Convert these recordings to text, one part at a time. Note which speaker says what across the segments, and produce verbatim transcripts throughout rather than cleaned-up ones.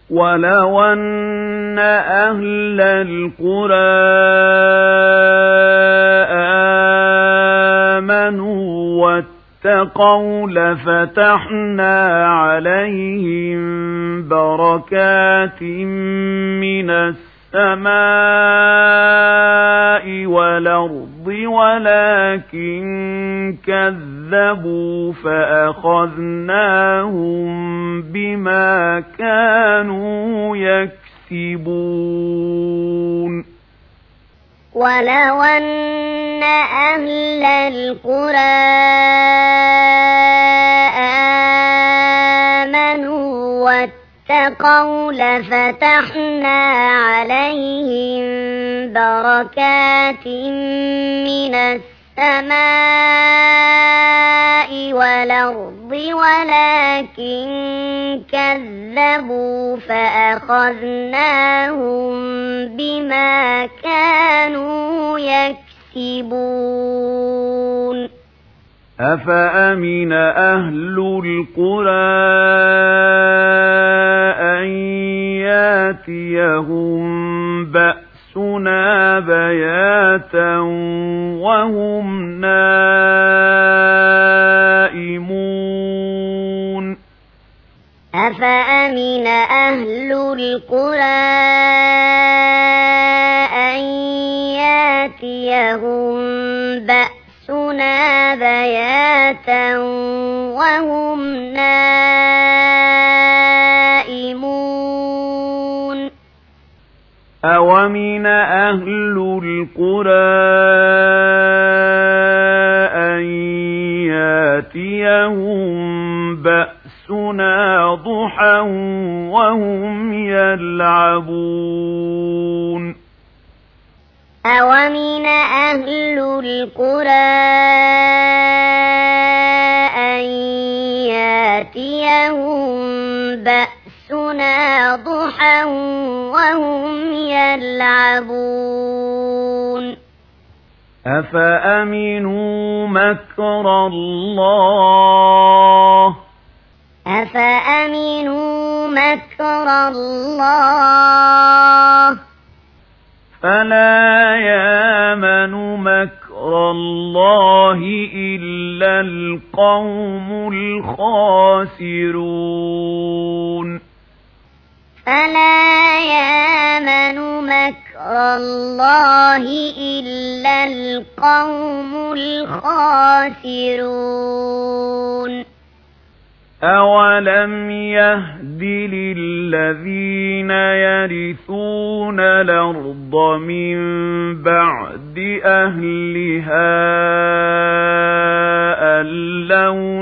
Speaker 1: ولو أن أهل القرى آمنوا واتقوا لفتحنا عليهم بركات من السماء والأرض ولكن كذبوا فأخذناهم بما كانوا يكسبون
Speaker 2: ولو أن أهل القرى آمنوا واتقوا لفتحنا عليهم بركات من السماء والأرض ولكن كذبوا فأخذناهم بما كانوا يكسبون
Speaker 1: أفأمن أهل القرى أن ياتيهم بأسنا بياتا وهم نائمون
Speaker 2: أفأمن أهل القرى أن ياتيهم بأسنا بياتا وهم نائمون
Speaker 1: أومن أهل القرى أن ياتيهم بأسنا ضحى وهم يلعبون
Speaker 2: أومن أهل القرى أن ياتيهم بأسنا ضحى وهم يلعبون
Speaker 1: أفأمنوا مكر الله
Speaker 2: أفأمنوا مكر الله
Speaker 1: فلا يامن مكر الله إلا القوم الخاسرون
Speaker 2: فلا يامن مكر الله إلا القوم الخاسرون
Speaker 1: أولم يهد للذين يرثون الأرض من بعد أهلها أن لو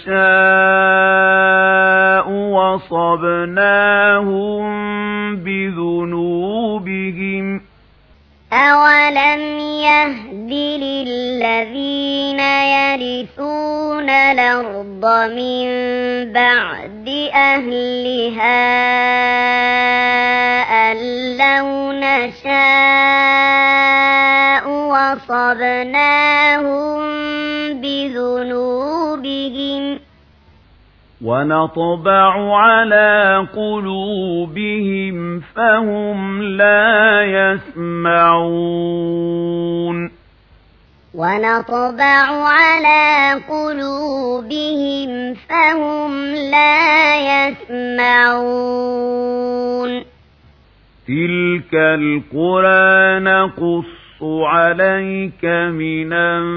Speaker 1: نشاء وصبناهم بذنوبهم
Speaker 2: أولم يهد للذين يرثون الأرض من بعد أهلها أن لو نشاء وصبناهم بذنوبهم
Speaker 1: ونطبع على قلوبهم فهم لا يسمعون
Speaker 2: ونطبع على قلوبهم فهم لا يسمعون
Speaker 1: تلك القرى نقص عليك من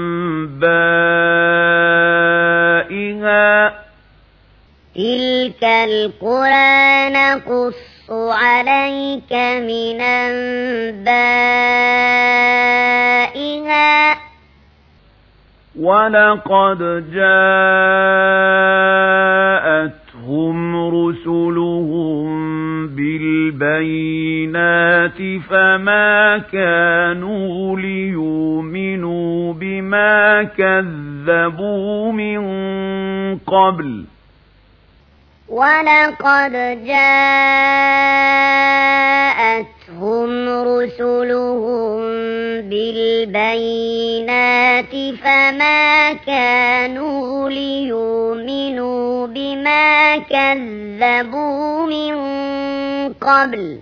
Speaker 1: أنبائها
Speaker 2: تلك القرى نقص عليك من أنبائها
Speaker 1: ولقد جاءتهم رسلهم بالبينات فما كانوا ليؤمنوا بما كذبوا من قبل
Speaker 2: ولقد جاءتهم رسلهم بالبينات فما كانوا ليؤمنوا بما كذبوا من قبل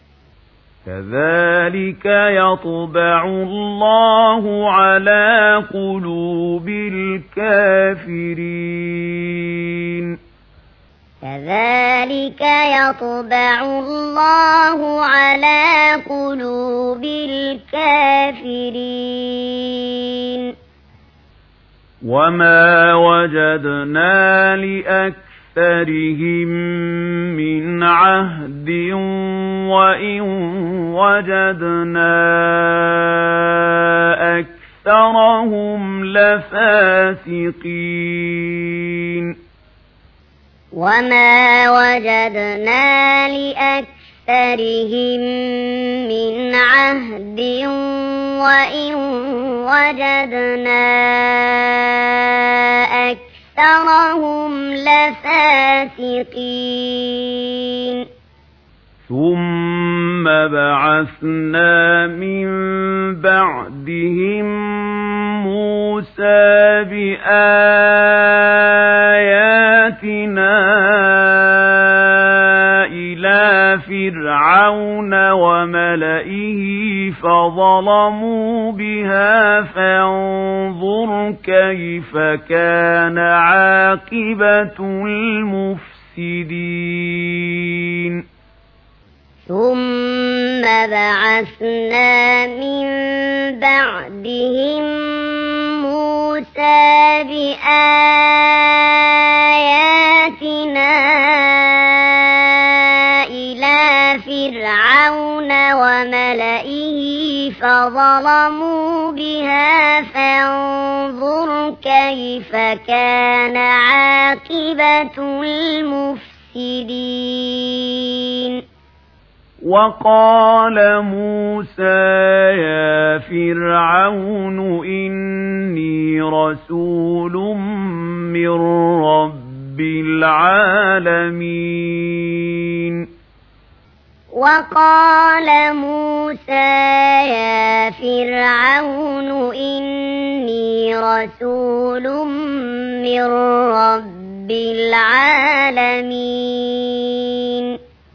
Speaker 1: كذلك يطبع الله على قلوب الكافرين
Speaker 2: كذلك يطبع الله على قلوب الكافرين
Speaker 1: وما وجدنا لأكثرهم من عهد وإن وجدنا أكثرهم لفاسقين
Speaker 2: وما وجدنا لأكثرهم من عهد وإن وجدنا أكثرهم لفاسقين
Speaker 1: ثم بعثنا من بعدهم موسى بآياتنا إلى فرعون وملئه فظلموا بها فانظر كيف كان عاقبة المفسدين
Speaker 2: ثم بعثنا من بعدهم موسى بآياتنا إلى فرعون وملئه فظلموا بها فانظر كيف كان عاقبة المفسدين
Speaker 1: وقال موسى يا فرعون إني رسول من رب العالمين
Speaker 2: وقال موسى يا فرعون إني رسول من رب العالمين